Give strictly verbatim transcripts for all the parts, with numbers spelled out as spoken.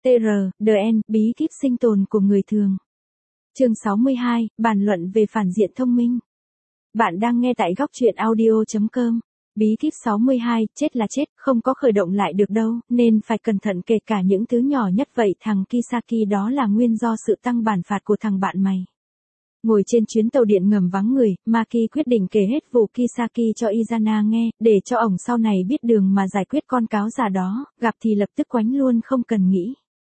tê rờ, đê en, bí kíp sinh tồn của người thường. Chương sáu mươi hai, bàn luận về phản diện thông minh. Bạn đang nghe tại góc truyện audio chấm com. Bí kíp sáu mươi hai, chết là chết, không có khởi động lại được đâu, nên phải cẩn thận kể cả những thứ nhỏ nhất vậy. Thằng Kisaki đó là nguyên do sự tăng bản phạt của thằng bạn mày. Ngồi trên chuyến tàu điện ngầm vắng người, Maki quyết định kể hết vụ Kisaki cho Izana nghe, để cho ổng sau này biết đường mà giải quyết con cáo già đó, gặp thì lập tức quánh luôn không cần nghĩ.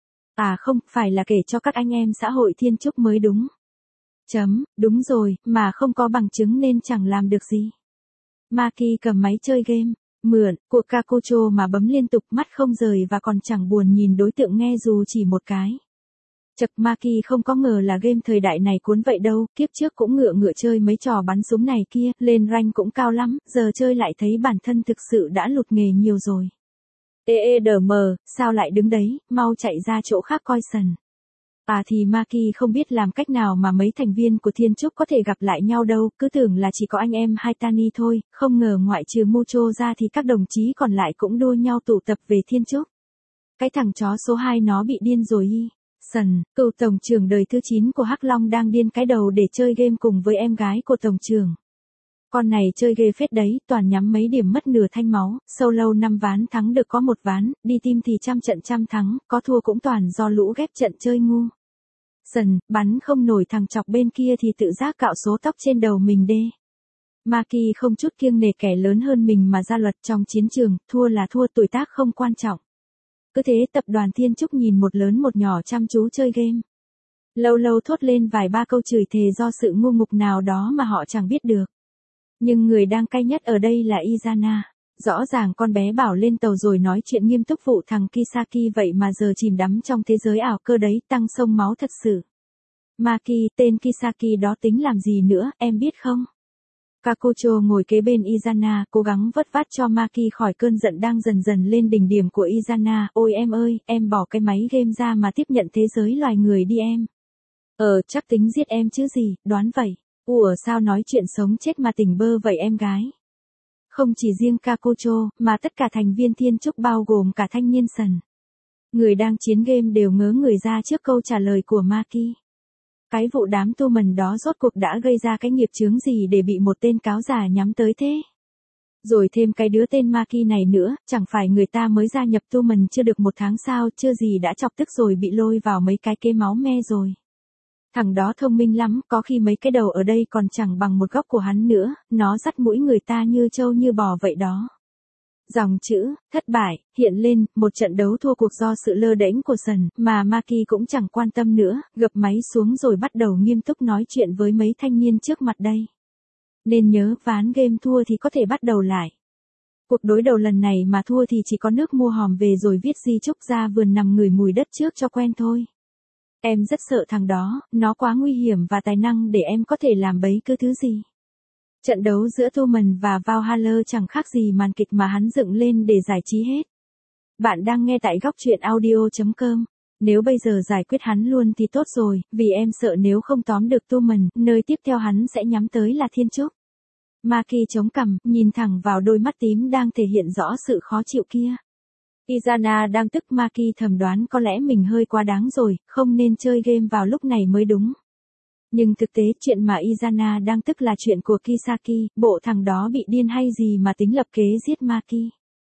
À không, phải là kể cho các anh em xã hội thiên trúc mới đúng. Chấm, đúng rồi, mà không có bằng chứng nên chẳng làm được gì. Maki cầm máy chơi game, mượn, của Kakucho mà bấm liên tục, mắt không rời và còn chẳng buồn nhìn đối tượng nghe dù chỉ một cái. Chật, Maki không có ngờ là game thời đại này cuốn vậy đâu, kiếp trước cũng ngựa ngựa chơi mấy trò bắn súng này kia, lên rank cũng cao lắm, giờ chơi lại thấy bản thân thực sự đã lụt nghề nhiều rồi. Ê ê đờ mờ, sao lại đứng đấy, mau chạy ra chỗ khác coi sần. À thì Maki không biết làm cách nào mà mấy thành viên của Thiên Trúc có thể gặp lại nhau đâu, cứ tưởng là chỉ có anh em Haitani thôi, không ngờ ngoại trừ Mucho ra thì các đồng chí còn lại cũng đua nhau tụ tập về Thiên Trúc. Cái thằng chó số hai nó bị điên rồi y. Sần, cựu tổng trưởng đời thứ chín của Hắc Long đang điên cái đầu để chơi game cùng với em gái của tổng trưởng. Con này chơi ghê phết đấy, toàn nhắm mấy điểm mất nửa thanh máu, solo năm ván thắng được có một ván, đi team thì trăm trận trăm thắng, có thua cũng toàn do lũ ghép trận chơi ngu. Sần, bắn không nổi thằng chọc bên kia thì tự giác cạo số tóc trên đầu mình đê. Maki không chút kiêng nể kẻ lớn hơn mình mà ra luật trong chiến trường, thua là thua, tuổi tác không quan trọng. Cứ thế tập đoàn Thiên Trúc nhìn một lớn một nhỏ chăm chú chơi game. Lâu lâu thốt lên vài ba câu chửi thề do sự ngu ngục nào đó mà họ chẳng biết được. Nhưng người đang cay nhất ở đây là Izana. Rõ ràng con bé bảo lên tàu rồi nói chuyện nghiêm túc vụ thằng Kisaki vậy mà giờ chìm đắm trong thế giới ảo cơ đấy, tăng sông máu thật sự. Maki, tên Kisaki đó tính làm gì nữa, em biết không? Kakucho ngồi kế bên Izana, cố gắng vớt vát cho Maki khỏi cơn giận đang dần dần lên đỉnh điểm của Izana. Ôi em ơi, em bỏ cái máy game ra mà tiếp nhận thế giới loài người đi em. Ờ, chắc tính giết em chứ gì, đoán vậy. Ủa sao nói chuyện sống chết mà tỉnh bơ vậy em gái? Không chỉ riêng Kakucho, mà tất cả thành viên Thiên Trúc bao gồm cả thanh niên Sần. Người đang chiến game đều ngớ người ra trước câu trả lời của Maki. Cái vụ đám tu mần đó rốt cuộc đã gây ra cái nghiệp chướng gì để bị một tên cáo già nhắm tới thế? Rồi thêm cái đứa tên Maki này nữa, chẳng phải người ta mới gia nhập tu mần chưa được một tháng sao, chưa gì đã chọc tức rồi bị lôi vào mấy cái kế máu me rồi. Thằng đó thông minh lắm, có khi mấy cái đầu ở đây còn chẳng bằng một góc của hắn nữa, nó dắt mũi người ta như trâu như bò vậy đó. Dòng chữ, thất bại, hiện lên, một trận đấu thua cuộc do sự lơ đễnh của Sần, mà Maki cũng chẳng quan tâm nữa, gập máy xuống rồi bắt đầu nghiêm túc nói chuyện với mấy thanh niên trước mặt đây. Nên nhớ, ván game thua thì có thể bắt đầu lại. Cuộc đối đầu lần này mà thua thì chỉ có nước mua hòm về rồi viết di chúc ra vườn nằm ngửi mùi đất trước cho quen thôi. Em rất sợ thằng đó, nó quá nguy hiểm và tài năng để em có thể làm bấy cứ thứ gì. Trận đấu giữa Tumen và Valhalla chẳng khác gì màn kịch mà hắn dựng lên để giải trí hết. Bạn đang nghe tại góc truyện audio chấm com. Nếu bây giờ giải quyết hắn luôn thì tốt rồi, vì em sợ nếu không tóm được Tumen, nơi tiếp theo hắn sẽ nhắm tới là Thiên Trúc. Maki chống cằm, nhìn thẳng vào đôi mắt tím đang thể hiện rõ sự khó chịu kia. Izana đang tức, Maki thầm đoán có lẽ mình hơi quá đáng rồi, không nên chơi game vào lúc này mới đúng. Nhưng thực tế chuyện mà Izana đang tức là chuyện của Kisaki, bộ thằng đó bị điên hay gì mà tính lập kế giết Maki.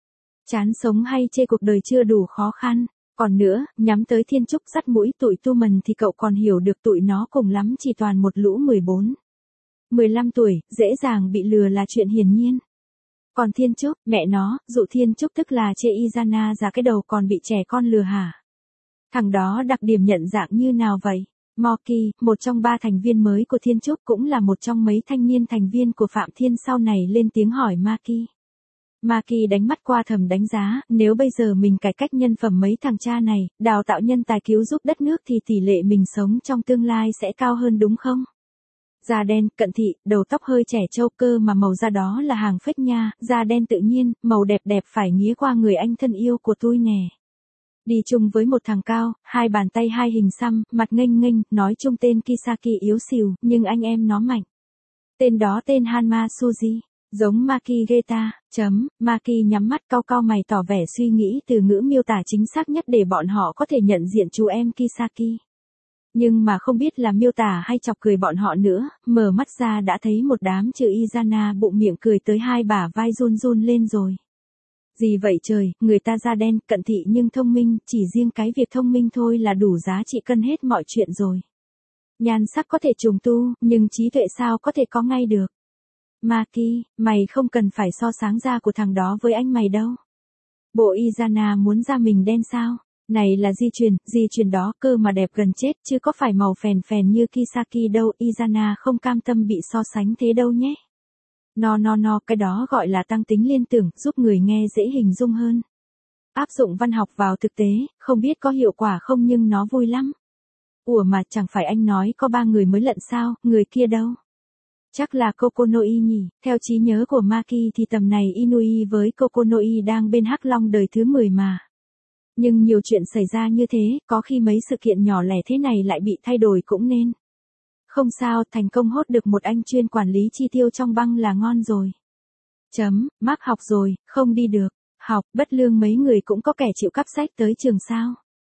Chán sống hay chê cuộc đời chưa đủ khó khăn. Còn nữa, nhắm tới Thiên Trúc dắt mũi tụi Tumen thì cậu còn hiểu được tụi nó cùng lắm chỉ toàn một lũ mười bốn, mười lăm tuổi, dễ dàng bị lừa là chuyện hiển nhiên. Còn Thiên Trúc, mẹ nó, dụ Thiên Trúc tức là chê Izana ra cái đầu còn bị trẻ con lừa hả? Thằng đó đặc điểm nhận dạng như nào vậy? Moki, một trong ba thành viên mới của Thiên Trúc cũng là một trong mấy thanh niên thành viên của Phạm Thiên sau này lên tiếng hỏi Maki. Maki đánh mắt qua thầm đánh giá, nếu bây giờ mình cải cách nhân phẩm mấy thằng cha này, đào tạo nhân tài cứu giúp đất nước thì tỷ lệ mình sống trong tương lai sẽ cao hơn đúng không? Da đen, cận thị, đầu tóc hơi trẻ trâu cơ mà màu da đó là hàng phết nha, da đen tự nhiên, màu đẹp đẹp phải nghía qua người anh thân yêu của tôi nè. Đi chung với một thằng cao, hai bàn tay hai hình xăm, mặt nghênh nghênh, nói chung tên Kisaki yếu xìu, nhưng anh em nó mạnh. Tên đó tên Hanma Suji. Giống Maki ghê ta, chấm, Maki nhắm mắt cau cau mày tỏ vẻ suy nghĩ từ ngữ miêu tả chính xác nhất để bọn họ có thể nhận diện chú em Kisaki. Nhưng mà không biết là miêu tả hay chọc cười bọn họ nữa, mở mắt ra đã thấy một đám chữ Izana bụng miệng cười tới hai bả vai run run lên rồi. Gì vậy trời, người ta da đen, cận thị nhưng thông minh, chỉ riêng cái việc thông minh thôi là đủ giá trị cân hết mọi chuyện rồi. Nhan sắc có thể trùng tu, nhưng trí tuệ sao có thể có ngay được. Maki, mày không cần phải so sáng da của thằng đó với anh mày đâu. Bộ Izana muốn da mình đen sao? Này là di truyền, di truyền đó cơ mà đẹp gần chết chứ có phải màu phèn phèn như Kisaki đâu. Izana không cam tâm bị so sánh thế đâu nhé. No no no, cái đó gọi là tăng tính liên tưởng, giúp người nghe dễ hình dung hơn. Áp dụng văn học vào thực tế, không biết có hiệu quả không nhưng nó vui lắm. Ủa mà chẳng phải anh nói có ba người mới lận sao, người kia đâu? Chắc là Kokonoi nhỉ, theo trí nhớ của Maki thì tầm này Inui với Kokonoi đang bên Hắc Long đời thứ mười mà. Nhưng nhiều chuyện xảy ra như thế, có khi mấy sự kiện nhỏ lẻ thế này lại bị thay đổi cũng nên. Không sao, thành công hốt được một anh chuyên quản lý chi tiêu trong băng là ngon rồi. Chấm, Mark học rồi, không đi được. Học, bất lương mấy người cũng có kẻ chịu cắp sách tới trường sao.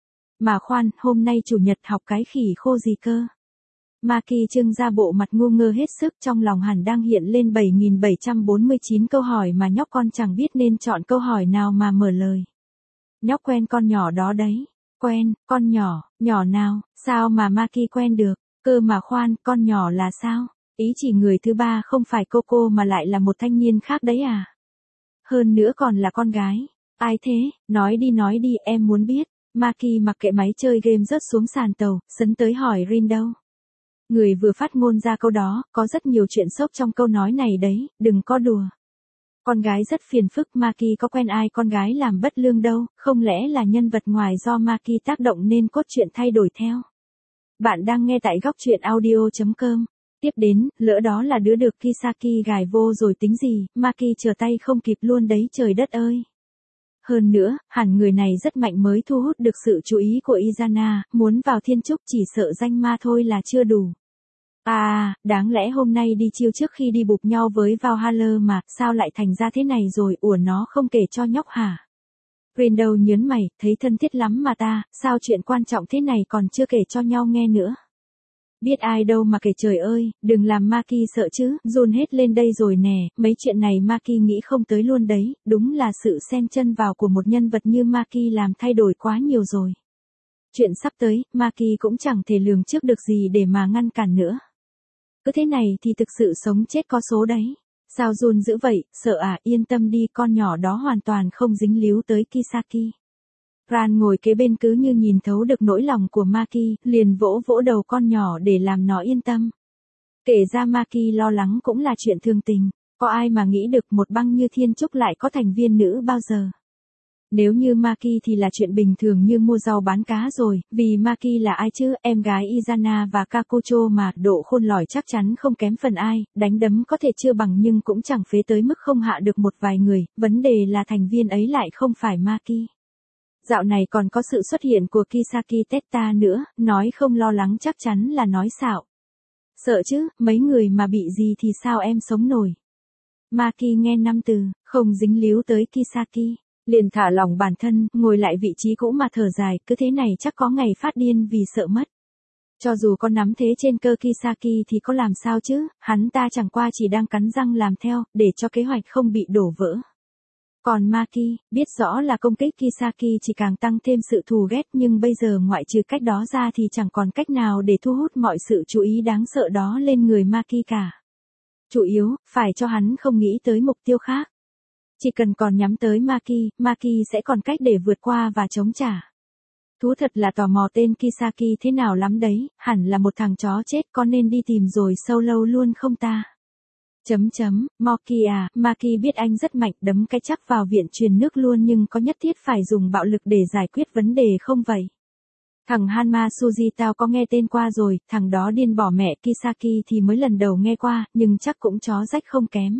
Mà khoan, hôm nay chủ nhật học cái khỉ khô gì cơ. Maki trưng ra bộ mặt ngu ngơ hết sức, trong lòng hẳn đang hiện lên bảy nghìn bảy trăm bốn mươi chín câu hỏi mà nhóc con chẳng biết nên chọn câu hỏi nào mà mở lời. Nhóc quen con nhỏ đó đấy. Quen, con nhỏ, nhỏ nào, sao mà Maki quen được, cơ mà khoan, con nhỏ là sao? Ý chỉ người thứ ba không phải Coco mà lại là một thanh niên khác đấy à? Hơn nữa còn là con gái. Ai thế, nói đi nói đi em muốn biết. Maki mặc kệ máy chơi game rớt xuống sàn tàu, sấn tới hỏi Rin đâu. Người vừa phát ngôn ra câu đó, có rất nhiều chuyện sốc trong câu nói này đấy, đừng có đùa. Con gái rất phiền phức, Maki có quen ai con gái làm bất lương đâu, không lẽ là nhân vật ngoài do Maki tác động nên cốt truyện thay đổi theo. Bạn đang nghe tại góc truyện audio chấm com. Tiếp đến, lỡ đó là đứa được Kisaki gài vô rồi tính gì, Maki trở tay không kịp luôn đấy trời đất ơi. Hơn nữa, hẳn người này rất mạnh mới thu hút được sự chú ý của Izana, muốn vào thiên trúc chỉ sợ danh ma thôi là chưa đủ. À, đáng lẽ hôm nay đi chiêu trước khi đi bục nhau với Valhalla mà, sao lại thành ra thế này rồi, ủa nó không kể cho nhóc hả? Grindel nhớn mày, thấy thân thiết lắm mà ta, sao chuyện quan trọng thế này còn chưa kể cho nhau nghe nữa. Biết ai đâu mà kể trời ơi, đừng làm Maki sợ chứ, run hết lên đây rồi nè, mấy chuyện này Maki nghĩ không tới luôn đấy, đúng là sự xen chân vào của một nhân vật như Maki làm thay đổi quá nhiều rồi. Chuyện sắp tới, Maki cũng chẳng thể lường trước được gì để mà ngăn cản nữa. Cứ thế này thì thực sự sống chết có số đấy. Sao run dữ vậy, sợ à, yên tâm đi, con nhỏ đó hoàn toàn không dính líu tới Kisaki. Ran ngồi kế bên cứ như nhìn thấu được nỗi lòng của Maki, liền vỗ vỗ đầu con nhỏ để làm nó yên tâm. Kể ra Maki lo lắng cũng là chuyện thường tình, có ai mà nghĩ được một băng như Thiên Trúc lại có thành viên nữ bao giờ. Nếu như Maki thì là chuyện bình thường như mua rau bán cá rồi, vì Maki là ai chứ, em gái Izana và Kakucho mà, độ khôn lỏi chắc chắn không kém phần ai, đánh đấm có thể chưa bằng nhưng cũng chẳng phế tới mức không hạ được một vài người, vấn đề là thành viên ấy lại không phải Maki. Dạo này còn có sự xuất hiện của Kisaki Teta nữa, nói không lo lắng chắc chắn là nói xạo. Sợ chứ, mấy người mà bị gì thì sao em sống nổi. Maki nghe năm từ, không dính líu tới Kisaki, liền thả lòng bản thân, ngồi lại vị trí cũ mà thở dài, cứ thế này chắc có ngày phát điên vì sợ mất. Cho dù có nắm thế trên cơ Kisaki thì có làm sao chứ, hắn ta chẳng qua chỉ đang cắn răng làm theo, để cho kế hoạch không bị đổ vỡ. Còn Maki, biết rõ là công kích Kisaki chỉ càng tăng thêm sự thù ghét nhưng bây giờ ngoại trừ cách đó ra thì chẳng còn cách nào để thu hút mọi sự chú ý đáng sợ đó lên người Maki cả. Chủ yếu, phải cho hắn không nghĩ tới mục tiêu khác. Chỉ cần còn nhắm tới Maki, Maki sẽ còn cách để vượt qua và chống trả. Thú thật là tò mò tên Kisaki thế nào lắm đấy, hẳn là một thằng chó chết có nên đi tìm rồi sâu lâu luôn không ta? Chấm chấm, Moki à, Maki biết anh rất mạnh, đấm cái chắc vào viện truyền nước luôn nhưng có nhất thiết phải dùng bạo lực để giải quyết vấn đề không vậy? Thằng Hanma Suji tao có nghe tên qua rồi, thằng đó điên bỏ mẹ Kisaki thì mới lần đầu nghe qua, nhưng chắc cũng chó rách không kém.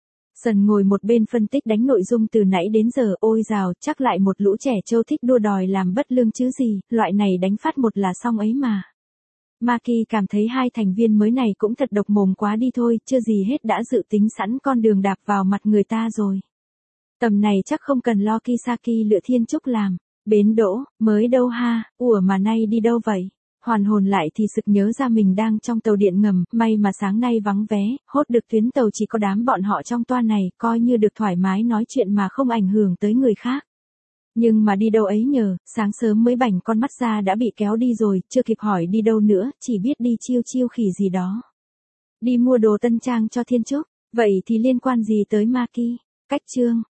Sần ngồi một bên phân tích đánh nội dung từ nãy đến giờ, ôi dào, chắc lại một lũ trẻ trâu thích đua đòi làm bất lương chứ gì, loại này đánh phát một là xong ấy mà. Maki cảm thấy hai thành viên mới này cũng thật độc mồm quá đi thôi, chưa gì hết đã dự tính sẵn con đường đạp vào mặt người ta rồi. Tầm này chắc không cần lo Kisaki lựa thiên trúc làm. Bến đỗ, mới đâu ha, ủa mà nay đi đâu vậy? Hoàn hồn lại thì sực nhớ ra mình đang trong tàu điện ngầm, may mà sáng nay vắng vé, hốt được tuyến tàu chỉ có đám bọn họ trong toa này, coi như được thoải mái nói chuyện mà không ảnh hưởng tới người khác. Nhưng mà đi đâu ấy nhờ, sáng sớm mới bảnh con mắt ra đã bị kéo đi rồi, chưa kịp hỏi đi đâu nữa, chỉ biết đi chiêu chiêu khỉ gì đó. Đi mua đồ tân trang cho thiên trúc, vậy thì liên quan gì tới Maki? Cách chương.